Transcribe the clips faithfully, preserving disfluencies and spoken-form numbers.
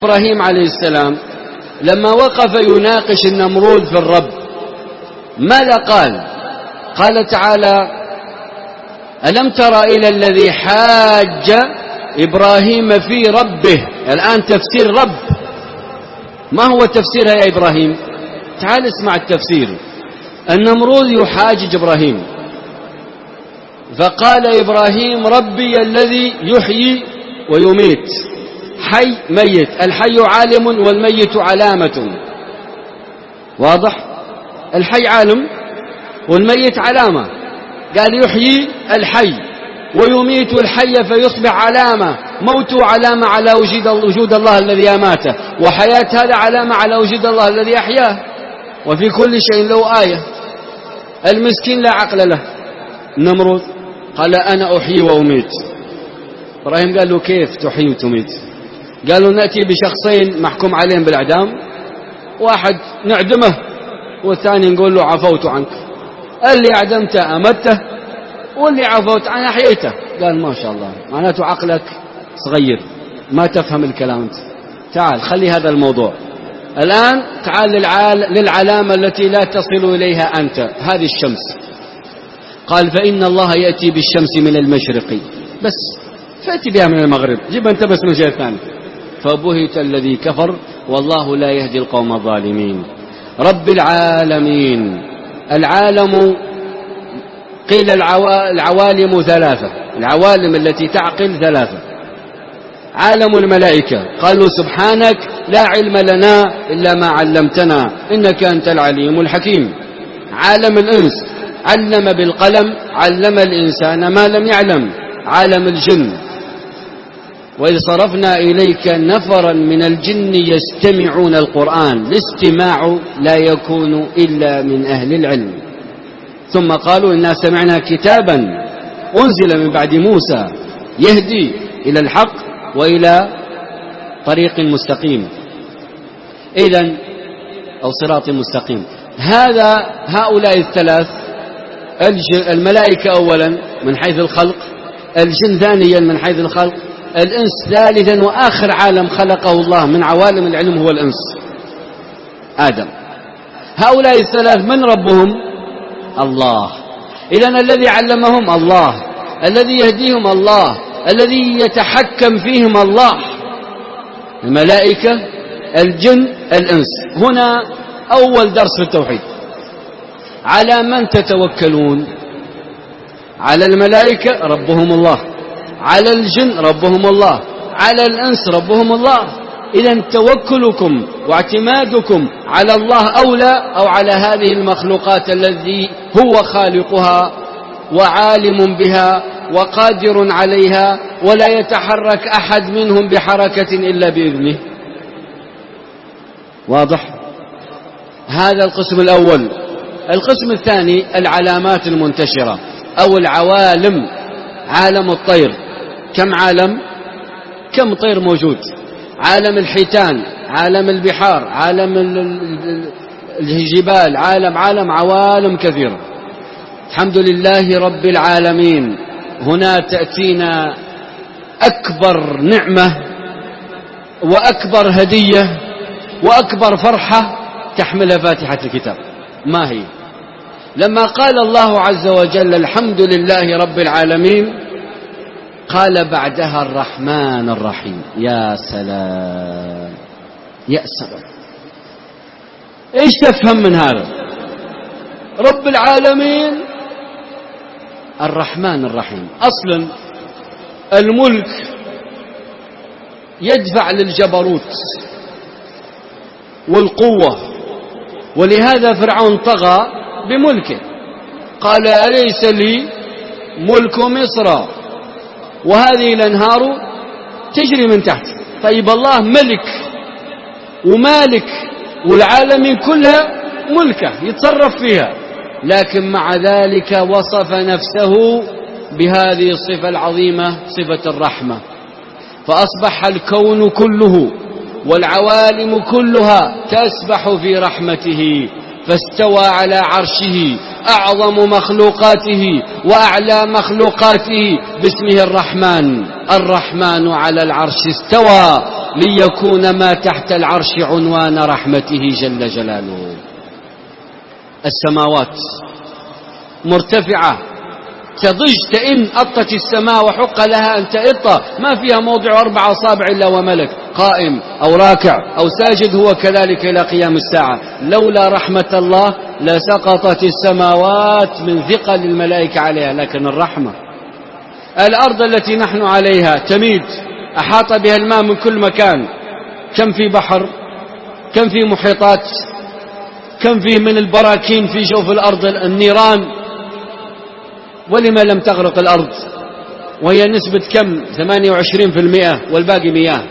إبراهيم عليه السلام لما وقف يناقش النمرود في الرب ماذا قال؟ قال تعالى: ألم تر إلى الذي حاج إبراهيم في ربه. الآن تفسير رب، ما هو تفسيرها يا إبراهيم؟ تعال اسمع التفسير. النمرود يحاجج إبراهيم، فقال إبراهيم: ربي الذي يحيي ويميت، حي ميت، الحي عالم والميت علامة. واضح؟ الحي عالم والميت علامة. قال يحيي الحي ويميت الحي فيصبح علامة، موته علامة على وجود الله الذي أماته، وحياة هذا علامة على وجود الله الذي أحياه، وفي كل شيء له آية. المسكين لا عقل له النمرود قال: أنا أحيي وأميت. إبراهيم قال له: كيف تحيي وتميت؟ قالوا: نأتي بشخصين محكوم عليهم بالإعدام، واحد نعدمه والثاني نقول له عفوت عنك. اللي أعدمته أمته واللي عفوت عنه أحييته. قال: ما شاء الله، معناته عقلك صغير، ما تفهم الكلام أنت. تعال خلي هذا الموضوع الآن، تعال للعلامة التي لا تصل إليها أنت، هذه الشمس. قال: فإن الله يأتي بالشمس من المشرق، بس فأتي بها من المغرب، جيب أنت بس من شيء ثاني. فبهت الذي كفر والله لا يهدي القوم الظالمين. رب العالمين. العالم قيل العوالم ثلاثة، العوالم التي تعقل ثلاثة. عالم الملائكة قالوا: سبحانك لا علم لنا إلا ما علمتنا إنك أنت العليم الحكيم. عالم الإنس علم بالقلم، علم الإنسان ما لم يعلم. عالم الجن: وإذ صرفنا إليك نفرا من الجن يستمعون القرآن، الاستماع لا يكون إلا من أهل العلم. ثم قالوا: إنا سمعنا كتابا أنزل من بعد موسى يهدي إلى الحق وإلى طريق مستقيم، إذن أو صراط مستقيم. هذا هؤلاء الثلاث، الملائكة أولا من حيث الخلق، الجن ثانيا من حيث الخلق، الإنس ثالثا، وآخر عالم خلقه الله من عوالم العلم هو الإنس، آدم. هؤلاء الثلاث من ربهم؟ الله. إذن الذي علمهم الله، الذي يهديهم الله، الذي يتحكم فيهم الله. الملائكة، الجن، الإنس. هنا أول درس في التوحيد. على من تتوكلون؟ على الملائكة ربهم الله، على الجن ربهم الله، على الإنس ربهم الله. إذن توكلكم واعتمادكم على الله أولى أو على هذه المخلوقات الذي هو خالقها وعالم بها وقادر عليها، ولا يتحرك أحد منهم بحركة إلا بإذنه. واضح؟ هذا القسم الأول. القسم الثاني العلامات المنتشرة أو العوالم. عالم الطير، كم عالم؟ كم طير موجود؟ عالم الحيتان، عالم البحار، عالم الجبال، عالم عالم عوالم كثيرة. الحمد لله رب العالمين. هنا تأتينا أكبر نعمة وأكبر هدية وأكبر فرحة تحملها فاتحة الكتاب. ما هي؟ لما قال الله عز وجل الحمد لله رب العالمين، قال بعدها الرحمن الرحيم. يا سلام يا سلام، ايش تفهم من هذا؟ رب العالمين الرحمن الرحيم. اصلا الملك يدفع للجبروت والقوة، ولهذا فرعون طغى بملكه، قال: أليس لي ملك مصر وهذه الأنهار تجري من تحت. طيب الله ملك ومالك والعالمين كلها ملكه يتصرف فيها، لكن مع ذلك وصف نفسه بهذه الصفة العظيمة، صفة الرحمة. فأصبح الكون كله والعوالم كلها تسبح في رحمته، فاستوى على عرشه أعظم مخلوقاته وأعلى مخلوقاته باسمه الرحمن. الرحمن على العرش استوى ليكون ما تحت العرش عنوان رحمته جل جلاله. السماوات مرتفعة تضج تئن، أطت السماء وحق لها أن تئط، ما فيها موضع أربع أصابع إلا وملك قائم أو راكع أو ساجد، هو كذلك إلى قيام الساعة. لولا رحمة الله لسقطت السماوات من ثقل الملائكة عليها، لكن الرحمة. الأرض التي نحن عليها تميد، أحاط بها الماء من كل مكان، كم في بحر، كم في محيطات، كم فيه من البراكين في جوف الأرض، النيران، ولما لم تغرق الأرض؟ وهي نسبة كم؟ ثمانية وعشرين بالمئة، والباقي مياه،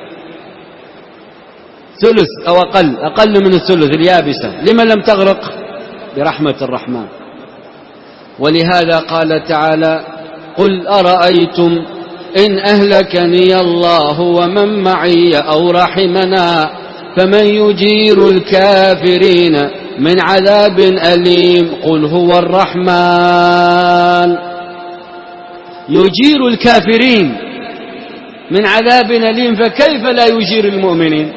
ثلث أو أقل، أقل من الثلث اليابسة. لما لم تغرق؟ برحمة الرحمن. ولهذا قال تعالى: قل أرأيتم إن أهلكني الله ومن معي أو رحمنا فمن يجير الكافرين من عذاب أليم. قل هو الرحمن يجير الكافرين من عذاب أليم، فكيف لا يجير المؤمنين؟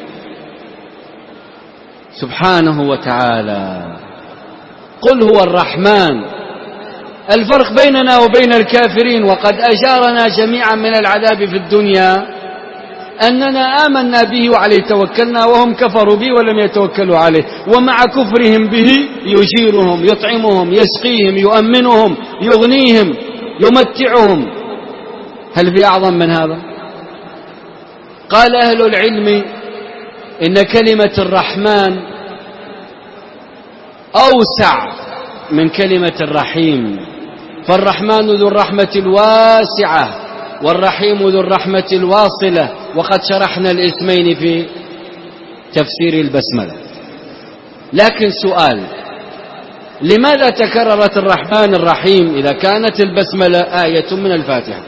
سبحانه وتعالى. قل هو الرحمن. الفرق بيننا وبين الكافرين، وقد أجارنا جميعا من العذاب في الدنيا، أننا آمنا به وعليه توكلنا، وهم كفروا به ولم يتوكلوا عليه، ومع كفرهم به يجيرهم، يطعمهم، يسقيهم، يؤمنهم، يغنيهم، يمتعهم. هل في أعظم من هذا؟ قال أهل العلم إن كلمة الرحمن أوسع من كلمة الرحيم، فالرحمن ذو الرحمة الواسعة والرحيم ذو الرحمة الواصلة، وقد شرحنا الاسمين في تفسير البسملة. لكن سؤال: لماذا تكررت الرحمن الرحيم إذا كانت البسملة آية من الفاتحة؟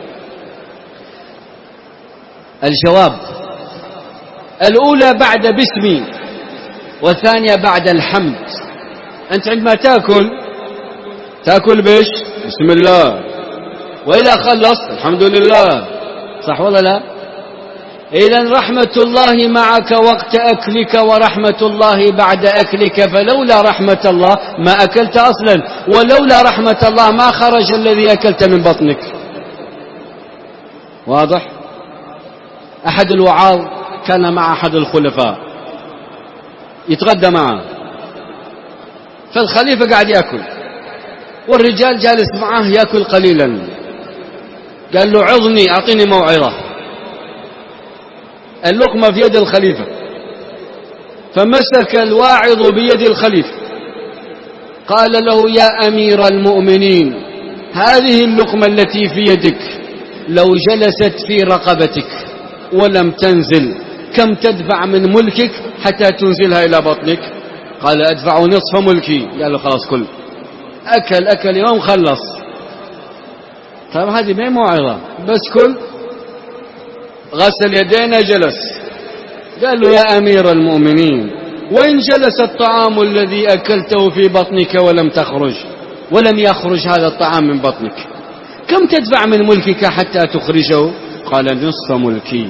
الجواب: الأولى بعد باسمي، والثانية بعد الحمد. أنت عندما تأكل تأكل بيش؟ بسم الله. وإذا خلص الحمد لله، صح ولا لا؟ إذن رحمة الله معك وقت أكلك ورحمة الله بعد أكلك، فلولا رحمة الله ما أكلت أصلا، ولولا رحمة الله ما خرج الذي أكلت من بطنك. واضح؟ أحد الوعاظ كان مع أحد الخلفاء يتغدى معه، فالخليفة قاعد يأكل والرجال جالس معه يأكل قليلا، قال له: عظني، أعطيني موعظة. اللقمة في يد الخليفة، فمسك الواعظ بيد الخليفة قال له: يا أمير المؤمنين، هذه اللقمة التي في يدك لو جلست في رقبتك ولم تنزل كم تدفع من ملكك حتى تنزلها إلى بطنك؟ قال: أدفع نصف ملكي. قال له: خلاص كل. أكل أكل يوم خلص. طيب هذه ما موعظة، بس كل. غسل يدينا جلس، قال له: يا أمير المؤمنين، وإن جلس الطعام الذي أكلته في بطنك ولم تخرج ولم يخرج هذا الطعام من بطنك، كم تدفع من ملكك حتى تخرجه؟ قال: نصف ملكي.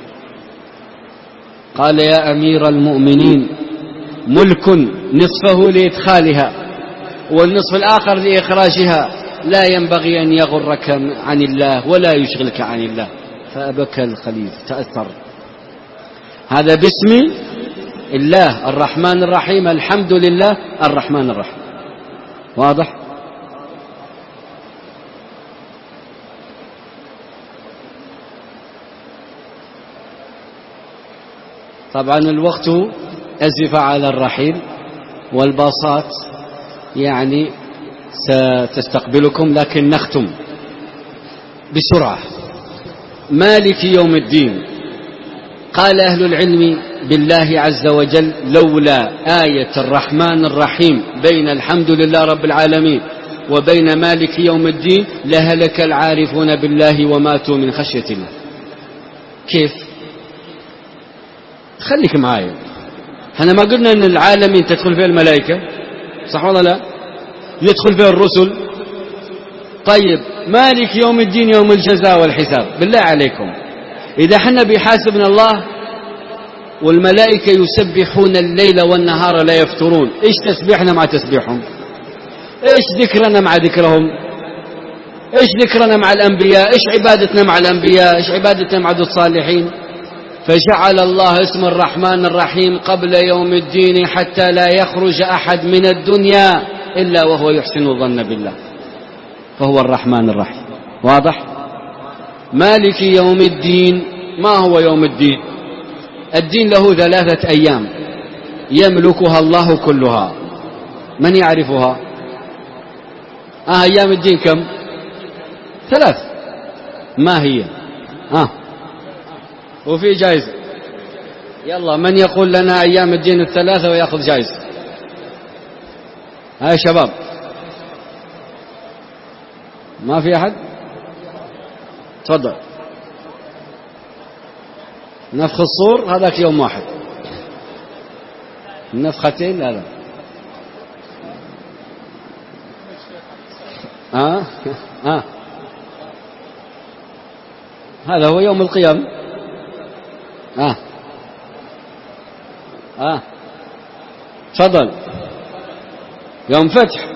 قال: يا أمير المؤمنين، ملك نصفه لإدخالها والنصف الآخر لإخراجها، لا ينبغي أن يغرك عن الله ولا يشغلك عن الله. فأبكى الخليفة، تأثر. هذا باسم الله الرحمن الرحيم، الحمد لله الرحمن الرحيم. واضح؟ طبعا الوقت أزف على الرحيل، والباصات يعني ستستقبلكم، لكن نختم بسرعة. مالك يوم الدين. قال أهل العلم بالله عز وجل: لولا آية الرحمن الرحيم بين الحمد لله رب العالمين وبين مالك يوم الدين لهلك العارفون بالله وماتوا من خشية الله. كيف؟ خليك معايا. احنا ما قلنا ان العالمين تدخل فيها الملائكة، صح ولا لا؟ يدخل فيها الرسل. طيب مالك يوم الدين يوم الجزاء والحساب، بالله عليكم إذا حنا بيحاسبنا الله والملائكة يسبحون الليل والنهار لا يفترون، إيش تسبيحنا مع تسبيحهم؟ إيش ذكرنا مع ذكرهم؟ إيش ذكرنا مع الأنبياء؟ إيش عبادتنا مع الأنبياء؟ إيش عبادتنا مع الصالحين؟ فجعل الله اسم الرحمن الرحيم قبل يوم الدين حتى لا يخرج أحد من الدنيا إلا وهو يحسن الظن بالله، فهو الرحمن الرحيم. واضح؟ مالك يوم الدين. ما هو يوم الدين؟ الدين له ثلاثة أيام يملكها الله كلها. من يعرفها؟ آه أيام الدين كم؟ ثلاث. ما هي؟ آه وفي جائزة. يلا من يقول لنا أيام الدين الثلاثة ويأخذ جائزة؟ هاي شباب، ما في أحد؟ تفضل. نفخ الصور هذاك يوم واحد، النفختين لا لا. آه آه هذا هو يوم القيامة. آه آه تفضل. يوم فتح،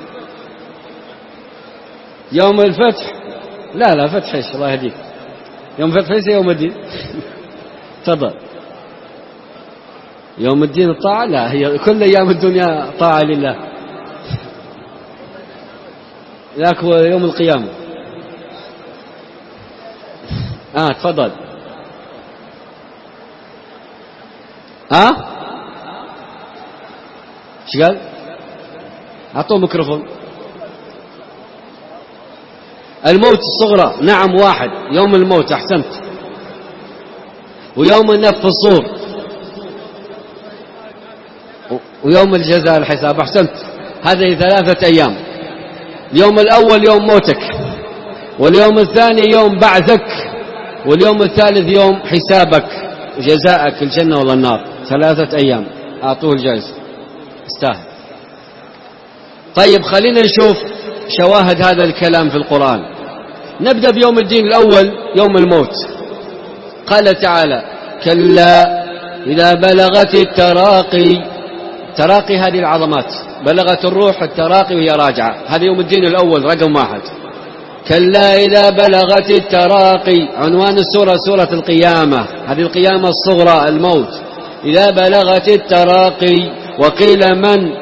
يوم الفتح. لا لا فتح ايش، الله يهديك. يوم فتح ليس يوم الدين. تفضل. يوم الدين الطاعة؟ لا، هي كل أيام الدنيا طاعة لله. ذاك هو يوم القيامة. آه تفضل. ها آه؟ ايش قال؟ أعطوه ميكروفون. الموت الصغرى، نعم واحد، يوم الموت. أحسنت. ويوم النفخ الصور، ويوم الجزاء الحساب. أحسنت. هذه ثلاثة أيام. اليوم الأول يوم موتك، واليوم الثاني يوم بعثك، واليوم الثالث يوم حسابك جزاءك الجنة ولا النار. ثلاثة أيام. أعطوه الجائزة، استاهل. طيب خلينا نشوف شواهد هذا الكلام في القرآن. نبدأ بيوم الدين الأول، يوم الموت. قال تعالى: كلا إذا بلغت التراقي. تراقي هذه العظمات، بلغت الروح التراقي وهي راجعة. هذا يوم الدين الأول رقم واحد. كلا إذا بلغت التراقي. عنوان السورة سورة القيامة. هذه القيامة الصغرى، الموت. إذا بلغت التراقي وقيل من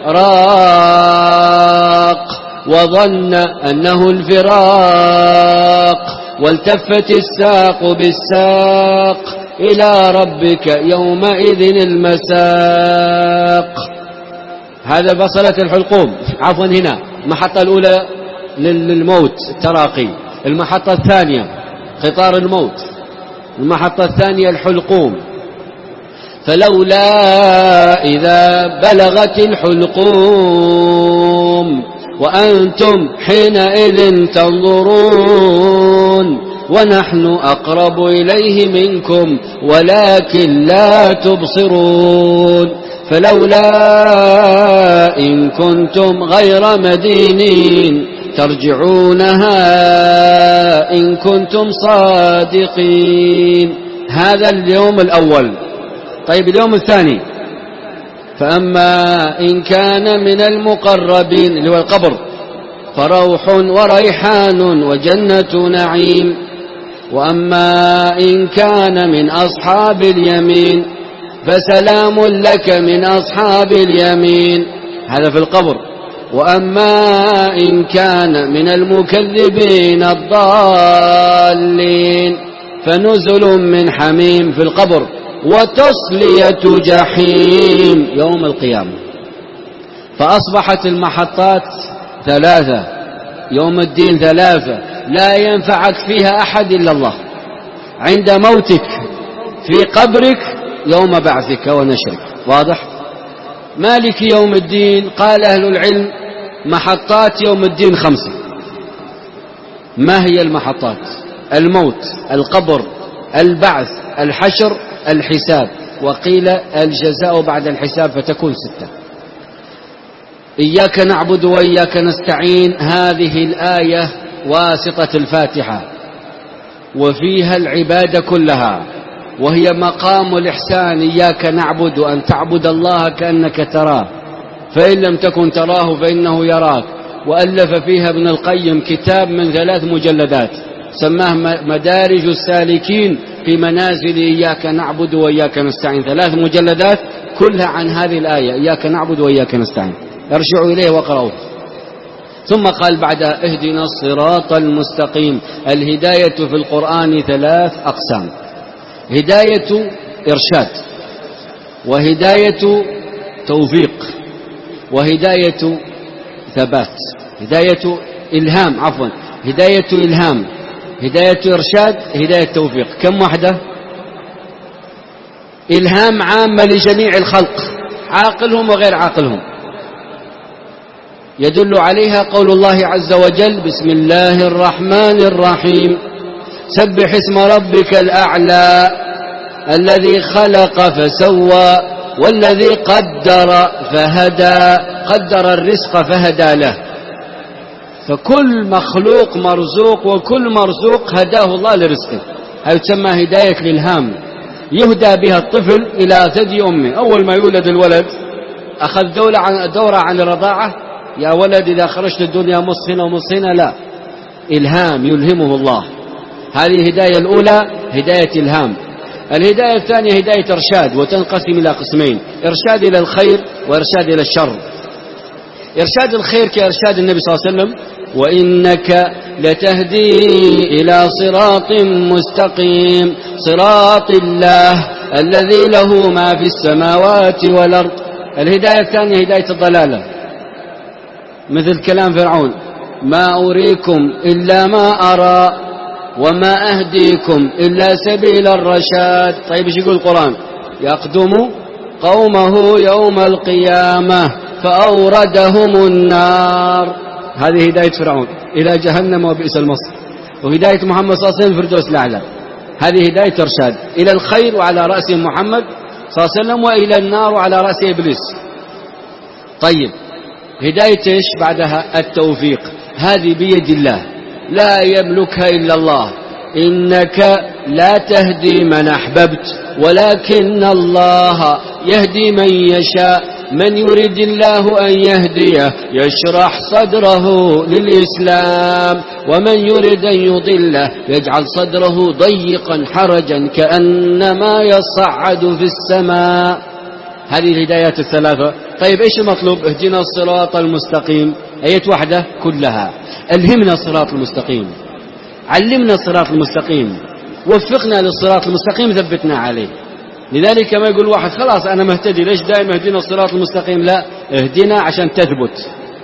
راق وظن أنه الفراق والتفت الساق بالساق إلى ربك يومئذ المساق. هذا بصلة الحلقوم. عفوا، هنا المحطة الأولى للموت التراقي، المحطة الثانية قطار الموت، المحطة الثانية الحلقوم. فلولا إذا بلغت الحلقوم وأنتم حينئذ تنظرون ونحن أقرب إليه منكم ولكن لا تبصرون. فلولا إن كنتم غير مدينين ترجعونها إن كنتم صادقين. هذا اليوم الأول. طيب اليوم الثاني: فأما إن كان من المقربين اللي هو القبر فروح وريحان وجنة نعيم. وأما إن كان من أصحاب اليمين فسلام لك من أصحاب اليمين. هذا في القبر. وأما إن كان من المكذبين الضالين فنزل من حميم في القبر وتصلية جحيم يوم القيامة. فأصبحت المحطات ثلاثة، يوم الدين ثلاثة، لا ينفعك فيها أحد إلا الله. عند موتك، في قبرك، يوم بعثك ونشرك. واضح؟ مالك يوم الدين. قال أهل العلم: محطات يوم الدين خمسة. ما هي المحطات؟ الموت، القبر، البعث، الحشر، الحساب، وقيل الجزاء بعد الحساب، فتكون ستة. إياك نعبد وإياك نستعين. هذه الآية واسطة الفاتحة. وفيها العبادة كلها، وهي مقام الإحسان. إياك نعبد، أن تعبد الله كأنك تراه، فإن لم تكن تراه فإنه يراك. وألف فيها ابن القيم كتاب من ثلاث مجلدات سماه مدارج السالكين في منازل إياك نعبد وإياك نستعين، ثلاث مجلدات كلها عن هذه الآية، إياك نعبد وإياك نستعين، ارجعوا إليه وقرأوه. ثم قال بعد اهدنا الصراط المستقيم. الهداية في القرآن ثلاث أقسام: هداية إرشاد، وهداية توفيق، وهداية ثبات. هداية إلهام، عفوا هداية إلهام، هداية إرشاد، هداية توفيق. كم واحدة؟ إلهام عامة لجميع الخلق، عاقلهم وغير عاقلهم، يدل عليها قول الله عز وجل: بسم الله الرحمن الرحيم، سبح اسم ربك الأعلى الذي خلق فسوى والذي قدر فهدى. قدر الرزق فهدى له. فكل مخلوق مرزوق، وكل مرزوق هداه الله لرزقه. هذه تسمى هداية الإلهام، يهدى بها الطفل إلى ثدي أمه. أول ما يولد الولد أخذ دورة عن, دورة عن الرضاعة، يا ولد إذا خرجت الدنيا مص هنا ومص هنا، لا، إلهام يلهمه الله. هذه الهداية الأولى هداية إلهام. الهداية الثانية هداية إرشاد، وتنقسم إلى قسمين: إرشاد إلى الخير وإرشاد إلى الشر. إرشاد الخير كإرشاد النبي صلى الله عليه وسلم: وإنك لتهدي إلى صراط مستقيم صراط الله الذي له ما في السماوات والأرض. الهداية الثانية هداية الضلالة، مثل كلام فرعون: ما أريكم إلا ما أرى وما أهديكم إلا سبيل الرشاد. طيب ايش يقول القرآن؟ يقدم قومه يوم القيامة فأوردهم النار. هذه هداية فرعون إلى جهنم وبئس المصير. وهداية محمد صلى الله عليه وسلم الفردوس الأعلى، هذه هداية إرشاد إلى الخير وعلى رأسه محمد صلى الله عليه وسلم، وإلى النار وعلى رأسه إبليس. طيب هداية إيش بعدها؟ التوفيق. هذه بيد الله، لا يملكها إلا الله. إنك لا تهدي من أحببت ولكن الله يهدي من يشاء. من يريد الله أن يهديه يشرح صدره للإسلام، ومن يريد أن يضله يجعل صدره ضيقا حرجا كأنما يصعد في السماء. هذه الهدايات الثلاثة. طيب إيش المطلوب؟ اهدنا الصراط المستقيم. آية واحدة كلها. ألهمنا الصراط المستقيم، علمنا الصراط المستقيم، وفقنا للصراط المستقيم، ثبتنا عليه. لذلك ما يقول واحد خلاص أنا مهتدي، ليش دائما اهدنا الصراط المستقيم؟ لا، اهدنا عشان تثبت.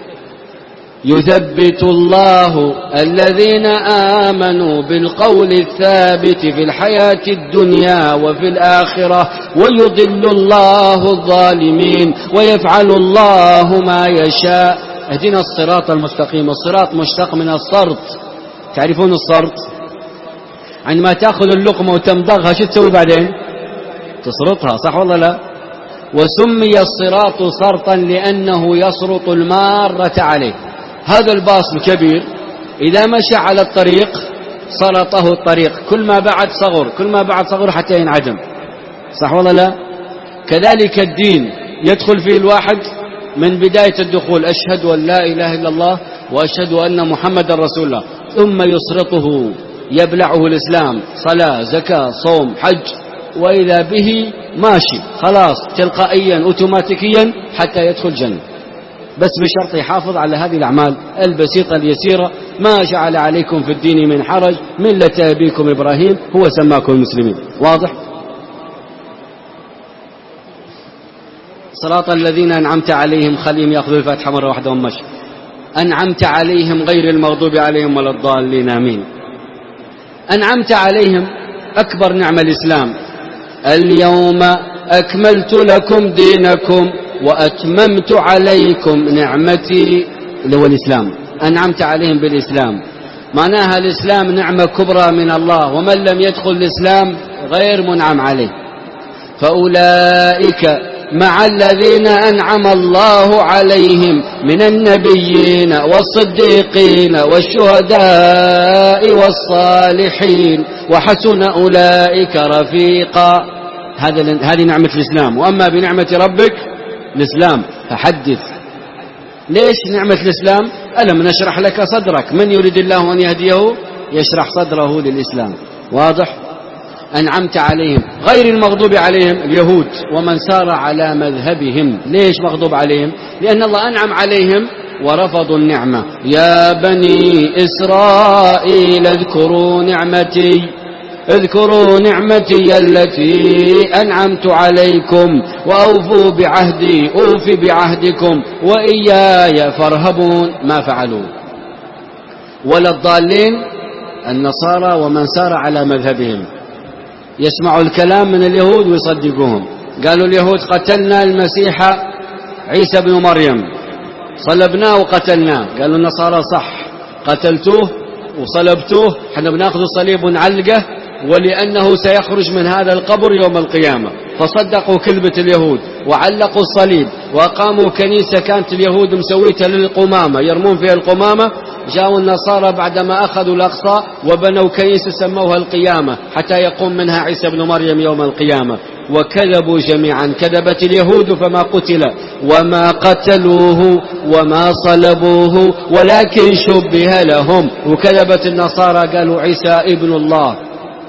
يثبت الله الذين آمنوا بالقول الثابت في الحياة الدنيا وفي الآخرة ويضل الله الظالمين ويفعل الله ما يشاء. اهدنا الصراط المستقيم. الصراط مشتق من الصرط. تعرفون الصرط؟ عندما تأخذ اللقمة وتمضغها شو تسوي بعدين؟ تسرطها، صح ولا لا؟ وسمي الصراط صرطا لأنه يسرط المارة عليه. هذا الباص الكبير إذا مشى على الطريق سرطه الطريق، كل ما بعد صغر، كل ما بعد صغر حتى ينعدم، صح ولا لا؟ كذلك الدين يدخل فيه الواحد من بداية الدخول: أشهد أن لا إله إلا الله وأشهد أن محمد رسول الله، ثم يسرطه يبلعه الإسلام، صلاة زكاة صوم حج، وإذا به ماشي خلاص تلقائيا أوتوماتيكيا حتى يدخل جنة، بس بشرط يحافظ على هذه الأعمال البسيطة اليسيرة. ما جعل عليكم في الدين من حرج ملة أبيكم إبراهيم هو سماكم المسلمين. واضح؟ صراط الذين أنعمت عليهم، خليهم يأخذوا الفاتحة مرة واحدة ومشي. أنعمت عليهم غير المغضوب عليهم ولا الضالين، آمين. أنعمت عليهم أكبر نعمة الإسلام: اليوم أكملت لكم دينكم وأتممت عليكم نعمتي، اللي هو الإسلام. أنعمت عليهم بالإسلام، معناها الإسلام نعمة كبرى من الله، ومن لم يدخل الإسلام غير منعم عليه. فأولئك مع الذين أنعم الله عليهم من النبيين والصديقين والشهداء والصالحين وحسن أولئك رفيقا. هذه نعمة الإسلام. وأما بنعمة ربك الإسلام فحدث. ليش نعمة الإسلام؟ ألم نشرح لك صدرك. من يريد الله أن يهديه يشرح صدره للإسلام. واضح؟ أنعمت عليهم غير المغضوب عليهم اليهود ومن سار على مذهبهم. ليش مغضوب عليهم؟ لأن الله أنعم عليهم ورفضوا النعمة. يا بني إسرائيل اذكروا نعمتي اذكروا نعمتي التي أنعمت عليكم وأوفوا بعهدي أوف بعهدكم وإياي فارهبون. ما فعلوا. ولا الضالين النصارى ومن سار على مذهبهم. يسمعوا الكلام من اليهود ويصدقوهم. قالوا اليهود قتلنا المسيح عيسى بن مريم صلبناه وقتلناه. قالوا النصارى صح قتلتوه وصلبتوه، احنا بناخذ الصليب ونعلقه ولأنه سيخرج من هذا القبر يوم القيامة. فصدقوا كلمة اليهود وعلقوا الصليب وقاموا كنيسة كانت اليهود مسويتها للقمامة يرمون فيها القمامة. جاءوا النصارى بعدما أخذوا الأقصى وبنوا كنيسة سموها القيامة حتى يقوم منها عيسى بن مريم يوم القيامة. وكذبوا جميعا. كذبت اليهود فما قتل وما قتلوه وما صلبوه ولكن شبه لهم. وكذبت النصارى قالوا عيسى ابن الله.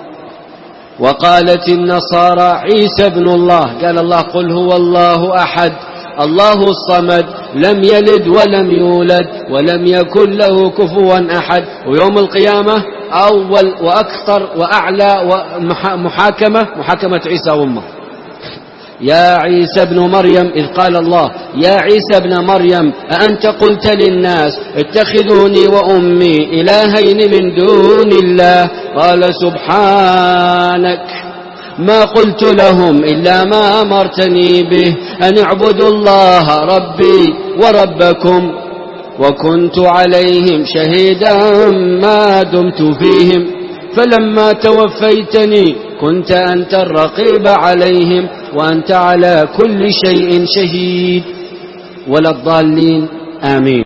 وقالت النصارى عيسى ابن الله. قال الله قل هو الله أحد الله الصمد لم يلد ولم يولد ولم يكن له كفوا أحد. ويوم القيامة أول وأكثر وأعلى محاكمة محاكمة عيسى وأمه. يا عيسى ابن مريم إذ قال الله يا عيسى ابن مريم أأنت قلت للناس اتخذوني وأمي إلهين من دون الله قال سبحانك ما قلت لهم إلا ما أمرتني به أن اعبدوا الله ربي وربكم وكنت عليهم شهيدا ما دمت فيهم فلما توفيتني كنت أنت الرقيب عليهم وأنت على كل شيء شهيد. ولا الضالين. آمين.